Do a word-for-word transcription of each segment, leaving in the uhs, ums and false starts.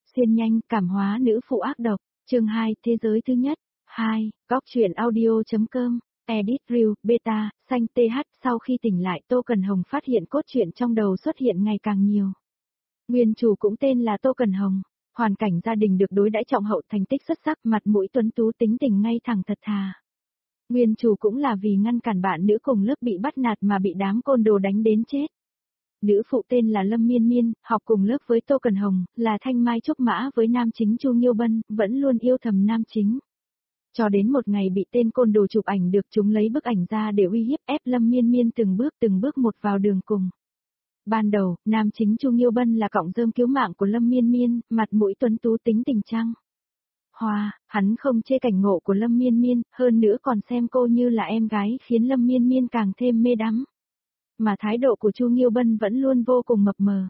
Xuyên nhanh, cảm hóa nữ phụ ác độc, chương hai, thế giới thứ nhất, hai, góc truyện audio.com, edit reel, beta, xanh tê hát, sau khi tỉnh lại Tô Cần Hồng phát hiện cốt truyện trong đầu xuất hiện ngày càng nhiều. Nguyên chủ cũng tên là Tô Cần Hồng, hoàn cảnh gia đình được đối đãi trọng hậu, thành tích xuất sắc, mặt mũi tuấn tú, tính tình ngay thẳng thật thà. Nguyên chủ cũng là vì ngăn cản bạn nữ cùng lớp bị bắt nạt mà bị đám côn đồ đánh đến chết. Nữ phụ tên là Lâm Miên Miên, học cùng lớp với Tô Cần Hồng, là thanh mai trúc mã với nam chính Chu Nghiêu Bân, vẫn luôn yêu thầm nam chính. Cho đến một ngày bị tên côn đồ chụp ảnh được, chúng lấy bức ảnh ra để uy hiếp ép Lâm Miên Miên từng bước từng bước một vào đường cùng. Ban đầu, nam chính Chu Nghiêu Bân là cọng rơm cứu mạng của Lâm Miên Miên, mặt mũi tuấn tú, tính tình trăng hoa, hắn không chê cảnh ngộ của Lâm Miên Miên, hơn nữa còn xem cô như là em gái, khiến Lâm Miên Miên càng thêm mê đắm. Mà thái độ của Chu Nghiêu Bân vẫn luôn vô cùng mập mờ.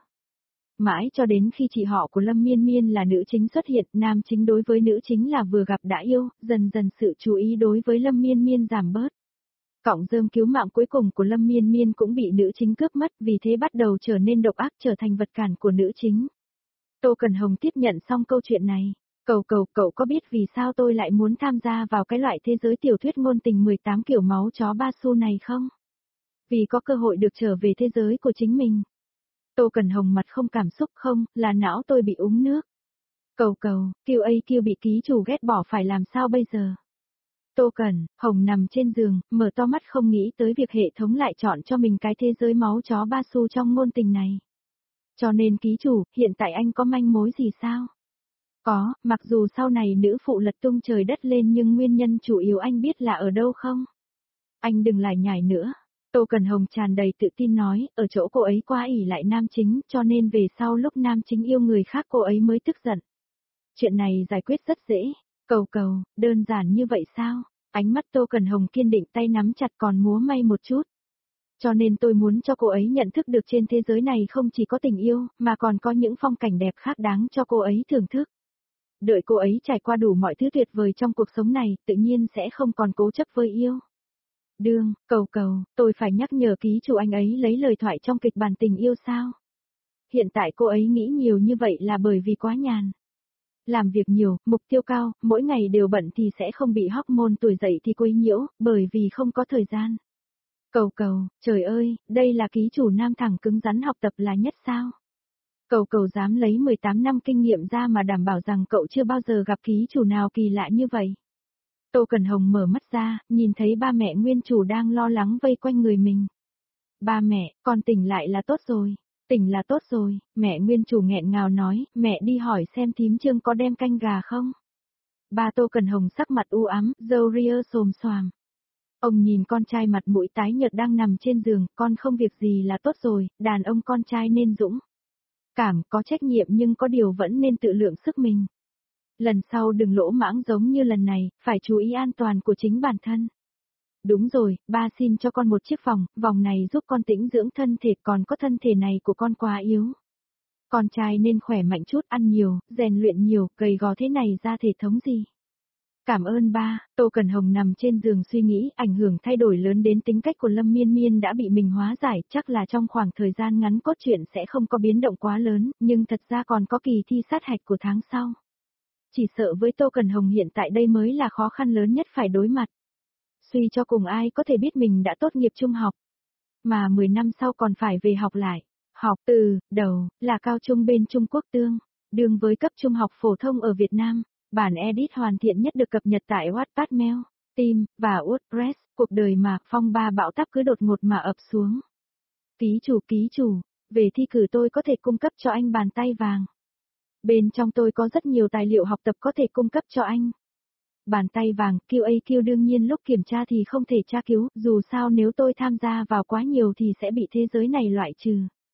Mãi cho đến khi chị họ của Lâm Miên Miên là nữ chính xuất hiện, nam chính đối với nữ chính là vừa gặp đã yêu, dần dần sự chú ý đối với Lâm Miên Miên giảm bớt. Cọng rơm cứu mạng cuối cùng của Lâm Miên Miên cũng bị nữ chính cướp mất, vì thế bắt đầu trở nên độc ác, trở thành vật cản của nữ chính. Tô Cần Hồng tiếp nhận xong câu chuyện này. Cầu cầu, cậu có biết vì sao tôi lại muốn tham gia vào cái loại thế giới tiểu thuyết ngôn tình mười tám kiểu máu chó ba xu này không? Vì có cơ hội được trở về thế giới của chính mình. Tô Cần Hồng mặt không cảm xúc, không, là não tôi bị uống nước. Cầu cầu, kêu A kêu bị ký chủ ghét bỏ phải làm sao bây giờ? Tô Cần, Hồng nằm trên giường, mở to mắt không nghĩ tới việc hệ thống lại chọn cho mình cái thế giới máu chó ba xu trong ngôn tình này. Cho nên ký chủ, hiện tại anh có manh mối gì sao? Có, mặc dù sau này nữ phụ lật tung trời đất lên nhưng nguyên nhân chủ yếu anh biết là ở đâu không? Anh đừng lại nhải nữa. Tô Cần Hồng tràn đầy tự tin nói, ở chỗ cô ấy quá ỷ lại nam chính, cho nên về sau lúc nam chính yêu người khác cô ấy mới tức giận. Chuyện này giải quyết rất dễ. Cầu cầu, đơn giản như vậy sao? Ánh mắt Tô Cần Hồng kiên định, tay nắm chặt còn múa may một chút. Cho nên tôi muốn cho cô ấy nhận thức được trên thế giới này không chỉ có tình yêu, mà còn có những phong cảnh đẹp khác đáng cho cô ấy thưởng thức. Đợi cô ấy trải qua đủ mọi thứ tuyệt vời trong cuộc sống này, tự nhiên sẽ không còn cố chấp với yêu. Đương, cầu cầu, tôi phải nhắc nhở ký chủ anh ấy lấy lời thoại trong kịch bản tình yêu sao? Hiện tại cô ấy nghĩ nhiều như vậy là bởi vì quá nhàn. Làm việc nhiều, mục tiêu cao, mỗi ngày đều bận thì sẽ không bị hormone tuổi dậy thì quấy nhiễu, bởi vì không có thời gian. Cầu cầu, trời ơi, đây là ký chủ nam thẳng cứng rắn học tập là nhất sao? Cầu cầu dám lấy mười tám năm kinh nghiệm ra mà đảm bảo rằng cậu chưa bao giờ gặp ký chủ nào kỳ lạ như vậy. Tô Cần Hồng mở mắt ra, nhìn thấy ba mẹ nguyên chủ đang lo lắng vây quanh người mình. Ba mẹ, con tỉnh lại là tốt rồi, tỉnh là tốt rồi, mẹ nguyên chủ nghẹn ngào nói, mẹ đi hỏi xem thím Trương có đem canh gà không. Ba Tô Cần Hồng sắc mặt u ám, râu ria xồm xoàm. Ông nhìn con trai mặt mũi tái nhợt đang nằm trên giường, con không việc gì là tốt rồi, đàn ông con trai nên dũng cảm, có trách nhiệm nhưng có điều vẫn nên tự lượng sức mình. Lần sau đừng lỗ mãng giống như lần này, phải chú ý an toàn của chính bản thân. Đúng rồi, ba xin cho con một chiếc vòng, vòng này giúp con tĩnh dưỡng thân thể, còn có thân thể này của con quá yếu. Con trai nên khỏe mạnh chút, ăn nhiều, rèn luyện nhiều, gầy gò thế này ra thể thống gì. Cảm ơn ba. Tô Cần Hồng nằm trên giường suy nghĩ, ảnh hưởng thay đổi lớn đến tính cách của Lâm Miên Miên đã bị mình hóa giải, chắc là trong khoảng thời gian ngắn cốt truyện sẽ không có biến động quá lớn, nhưng thật ra còn có kỳ thi sát hạch của tháng sau. Chỉ sợ với Tô Cần Hồng hiện tại đây mới là khó khăn lớn nhất phải đối mặt. Suy cho cùng ai có thể biết mình đã tốt nghiệp trung học, mà mười năm sau còn phải về học lại. Học từ đầu là cao trung bên Trung Quốc tương đương với cấp trung học phổ thông ở Việt Nam. Bản edit hoàn thiện nhất được cập nhật tại Wattpad Mail, Steam và WordPress. Cuộc đời mà phong ba bão táp cứ đột ngột mà ập xuống. Ký chủ ký chủ, về thi cử tôi có thể cung cấp cho anh bàn tay vàng. Bên trong tôi có rất nhiều tài liệu học tập có thể cung cấp cho anh. Bàn tay vàng, Q A Q đương nhiên lúc kiểm tra thì không thể tra cứu, dù sao nếu tôi tham gia vào quá nhiều thì sẽ bị thế giới này loại trừ.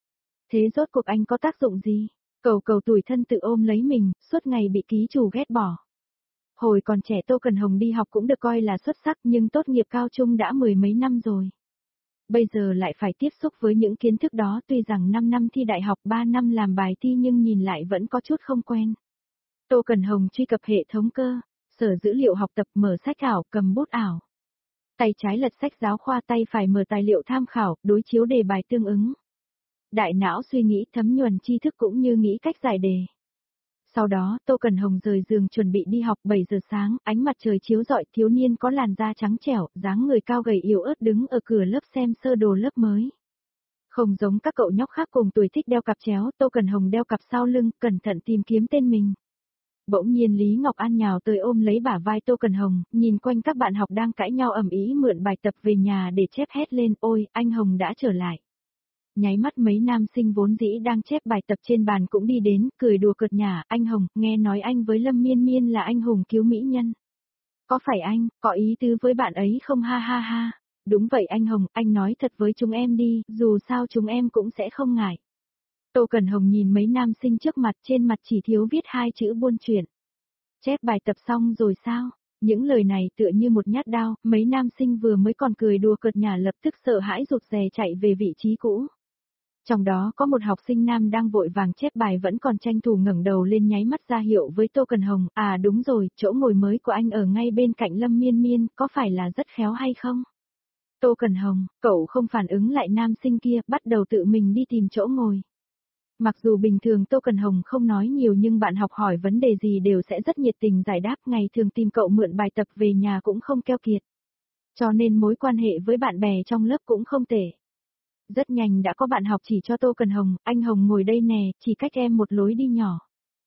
Thế rốt cuộc anh có tác dụng gì? Cầu cầu tủi thân tự ôm lấy mình, suốt ngày bị ký chủ ghét bỏ. Hồi còn trẻ Tô Cần Hồng đi học cũng được coi là xuất sắc nhưng tốt nghiệp cao trung đã mười mấy năm rồi. Bây giờ lại phải tiếp xúc với những kiến thức đó, tuy rằng năm năm thi đại học ba năm làm bài thi nhưng nhìn lại vẫn có chút không quen. Tô Cần Hồng truy cập hệ thống cơ, sở dữ liệu học tập, mở sách ảo, cầm bút ảo. Tay trái lật sách giáo khoa, tay phải mở tài liệu tham khảo, đối chiếu đề bài tương ứng. Đại não suy nghĩ thấm nhuần tri thức cũng như nghĩ cách giải đề. Sau đó, Tô Cần Hồng rời giường chuẩn bị đi học bảy giờ sáng, ánh mặt trời chiếu rọi, thiếu niên có làn da trắng trẻo, dáng người cao gầy yếu ớt đứng ở cửa lớp xem sơ đồ lớp mới. Không giống các cậu nhóc khác cùng tuổi thích đeo cặp chéo, Tô Cần Hồng đeo cặp sau lưng, cẩn thận tìm kiếm tên mình. Bỗng nhiên Lý Ngọc An nhào tới ôm lấy bả vai Tô Cần Hồng, nhìn quanh các bạn học đang cãi nhau ầm ĩ mượn bài tập về nhà để chép hét lên, ôi, anh Hồng đã trở lại. Nháy mắt mấy nam sinh vốn dĩ đang chép bài tập trên bàn cũng đi đến, cười đùa cợt nhả, anh Hồng, nghe nói anh với Lâm Miên Miên là anh hùng cứu mỹ nhân. Có phải anh, có ý tứ với bạn ấy không ha ha ha. Đúng vậy anh Hồng, anh nói thật với chúng em đi, dù sao chúng em cũng sẽ không ngại. Tô Cần Hồng nhìn mấy nam sinh trước mặt, trên mặt chỉ thiếu viết hai chữ buôn chuyện. Chép bài tập xong rồi sao? Những lời này tựa như một nhát đao, mấy nam sinh vừa mới còn cười đùa cợt nhả lập tức sợ hãi rụt rè chạy về vị trí cũ. Trong đó có một học sinh nam đang vội vàng chép bài vẫn còn tranh thủ ngẩng đầu lên nháy mắt ra hiệu với Tô Cần Hồng, à đúng rồi, chỗ ngồi mới của anh ở ngay bên cạnh Lâm Miên Miên, có phải là rất khéo hay không? Tô Cần Hồng, cậu không phản ứng lại nam sinh kia, bắt đầu tự mình đi tìm chỗ ngồi. Mặc dù bình thường Tô Cần Hồng không nói nhiều nhưng bạn học hỏi vấn đề gì đều sẽ rất nhiệt tình giải đáp, ngày thường tìm cậu mượn bài tập về nhà cũng không keo kiệt. Cho nên mối quan hệ với bạn bè trong lớp cũng không tệ. Rất nhanh đã có bạn học chỉ cho Tô Cần Hồng, anh Hồng ngồi đây nè, chỉ cách em một lối đi nhỏ.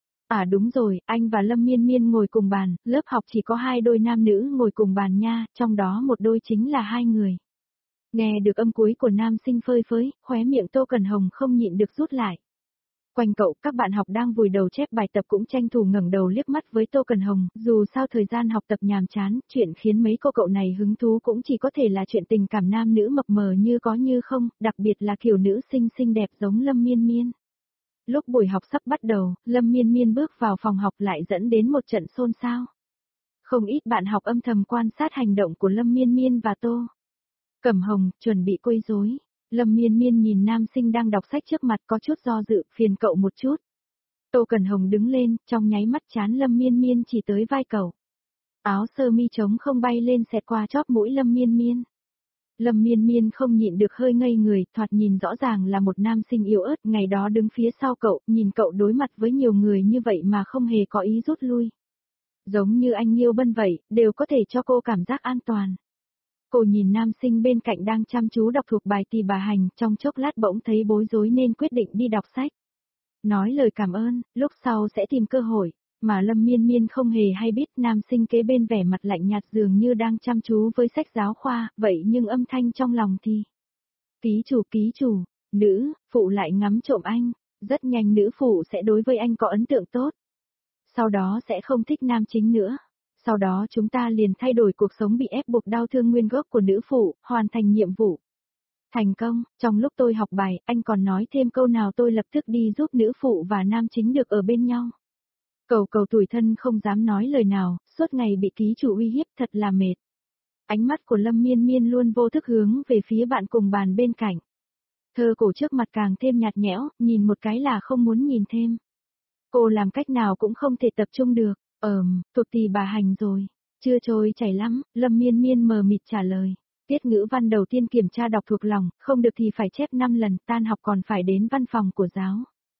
À đúng rồi, anh và Lâm Miên Miên ngồi cùng bàn, lớp học chỉ có hai đôi nam nữ ngồi cùng bàn nha, trong đó một đôi chính là hai người. Nghe được âm cuối của nam sinh phơi phới, khóe miệng Tô Cần Hồng không nhịn được rút lại. Quanh cậu, các bạn học đang vùi đầu chép bài tập cũng tranh thủ ngẩng đầu liếc mắt với Tô Cần Hồng, dù sao thời gian học tập nhàm chán, chuyện khiến mấy cô cậu này hứng thú cũng chỉ có thể là chuyện tình cảm nam nữ mập mờ như có như không, đặc biệt là kiểu nữ sinh xinh đẹp giống Lâm Miên Miên. Lúc buổi học sắp bắt đầu, Lâm Miên Miên bước vào phòng học lại dẫn đến một trận xôn xao. Không ít bạn học âm thầm quan sát hành động của Lâm Miên Miên và Tô Cẩm Hồng, chuẩn bị quấy rối. Lâm Miên Miên nhìn nam sinh đang đọc sách trước mặt có chút do dự, phiền cậu một chút. Tô Cẩn Hồng đứng lên, trong nháy mắt chán Lâm Miên Miên chỉ tới vai cậu. Áo sơ mi trống không bay lên xẹt qua chóp mũi Lâm Miên Miên. Lâm Miên Miên không nhịn được hơi ngây người, thoạt nhìn rõ ràng là một nam sinh yếu ớt, ngày đó đứng phía sau cậu, nhìn cậu đối mặt với nhiều người như vậy mà không hề có ý rút lui. Giống như anh Nghiêu Bân vậy, đều có thể cho cô cảm giác an toàn. Cô nhìn nam sinh bên cạnh đang chăm chú đọc thuộc bài Tỳ Bà Hành, trong chốc lát bỗng thấy bối rối nên quyết định đi đọc sách. Nói lời cảm ơn, lúc sau sẽ tìm cơ hội, mà Lâm Miên Miên không hề hay biết nam sinh kế bên vẻ mặt lạnh nhạt dường như đang chăm chú với sách giáo khoa, vậy nhưng âm thanh trong lòng thì... Ký chủ ký chủ, nữ, phụ lại ngắm trộm anh, rất nhanh nữ phụ sẽ đối với anh có ấn tượng tốt. Sau đó sẽ không thích nam chính nữa. Sau đó chúng ta liền thay đổi cuộc sống bị ép buộc đau thương nguyên gốc của nữ phụ, hoàn thành nhiệm vụ. Thành công, trong lúc tôi học bài, anh còn nói thêm câu nào tôi lập tức đi giúp nữ phụ và nam chính được ở bên nhau. Cầu cầu tủi thân không dám nói lời nào, suốt ngày bị ký chủ uy hiếp thật là mệt. Ánh mắt của Lâm Miên Miên luôn vô thức hướng về phía bạn cùng bàn bên cạnh. Thơ cổ trước mặt càng thêm nhạt nhẽo, nhìn một cái là không muốn nhìn thêm. Cô làm cách nào cũng không thể tập trung được. Ờm, thuộc Tỳ Bà Hành rồi. Chưa trôi chảy lắm, Lâm Miên Miên mờ mịt trả lời. Tiết ngữ văn đầu tiên kiểm tra đọc thuộc lòng, không được thì phải chép năm lần, tan học còn phải đến văn phòng của giáo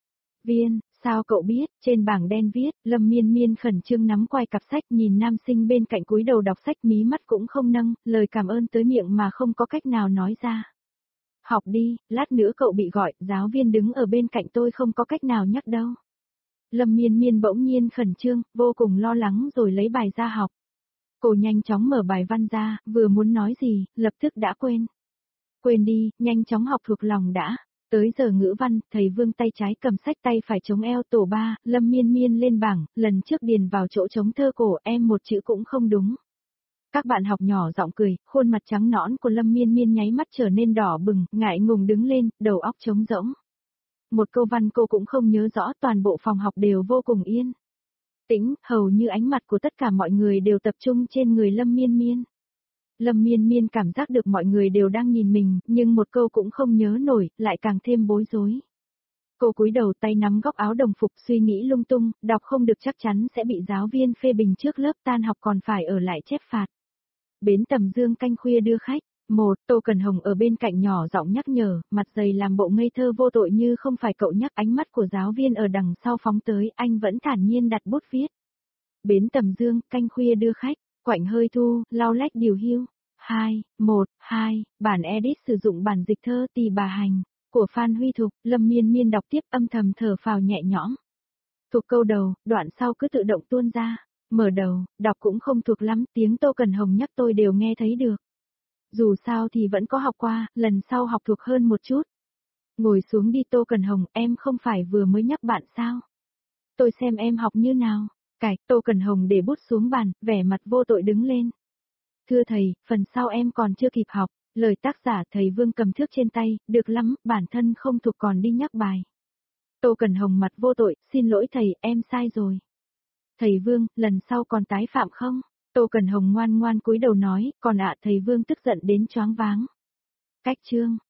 viên. Sao cậu biết? Trên bảng đen viết, Lâm Miên Miên khẩn trương nắm quai cặp sách nhìn nam sinh bên cạnh cúi đầu đọc sách mí mắt cũng không nâng, lời cảm ơn tới miệng mà không có cách nào nói ra. Học đi, lát nữa cậu bị gọi, giáo viên đứng ở bên cạnh tôi không có cách nào nhắc đâu. Lâm Miên Miên bỗng nhiên khẩn trương, vô cùng lo lắng rồi lấy bài ra học. Cô nhanh chóng mở bài văn ra, vừa muốn nói gì, lập tức đã quên. Quên đi, nhanh chóng học thuộc lòng đã. Tới giờ ngữ văn, thầy Vương tay trái cầm sách tay phải chống eo tổ ba, Lâm Miên Miên lên bảng, lần trước điền vào chỗ trống thơ cổ em một chữ cũng không đúng. Các bạn học nhỏ giọng cười, khuôn mặt trắng nõn của Lâm Miên Miên nháy mắt trở nên đỏ bừng, ngại ngùng đứng lên, đầu óc trống rỗng. Một câu văn cô cũng không nhớ rõ, toàn bộ phòng học đều vô cùng yên tĩnh, hầu như ánh mặt của tất cả mọi người đều tập trung trên người Lâm Miên Miên. Lâm Miên Miên cảm giác được mọi người đều đang nhìn mình, nhưng một câu cũng không nhớ nổi, lại càng thêm bối rối. Cô cúi đầu tay nắm góc áo đồng phục suy nghĩ lung tung, đọc không được chắc chắn sẽ bị giáo viên phê bình trước lớp tan học còn phải ở lại chép phạt. Bến Tầm Dương canh khuya đưa khách, một, Tô Cần Hồng ở bên cạnh nhỏ giọng nhắc nhở, mặt dày làm bộ ngây thơ vô tội như không phải cậu nhắc. Ánh mắt của giáo viên ở đằng sau phóng tới, anh vẫn thản nhiên đặt bút viết. Bến Tầm Dương, canh khuya đưa khách, quạnh hơi thu, lau lách điều hưu. hai, một, hai, bản edit sử dụng bản dịch thơ Tỳ Bà Hành của Phan Huy Thục. Lâm Miên Miên đọc tiếp, âm thầm thở phào nhẹ nhõm. Thuộc câu đầu, đoạn sau cứ tự động tuôn ra. Mở đầu, đọc cũng không thuộc lắm, tiếng Tô Cần Hồng nhắc tôi đều nghe thấy được. Dù sao thì vẫn có học qua, lần sau học thuộc hơn một chút. Ngồi xuống đi Tô Cần Hồng, em không phải vừa mới nhắc bạn sao? Tôi xem em học như nào. Cải, Tô Cần Hồng để bút xuống bàn, vẻ mặt vô tội đứng lên. Thưa thầy, phần sau em còn chưa kịp học. Lời tác giả thầy Vương cầm thước trên tay, được lắm, bản thân không thuộc còn đi nhắc bài. Tô Cần Hồng mặt vô tội, xin lỗi thầy, em sai rồi. Thầy Vương, lần sau còn tái phạm không? Tô Cần Hồng ngoan ngoan cúi đầu nói, còn ạ thầy Vương tức giận đến choáng váng. Cách chương.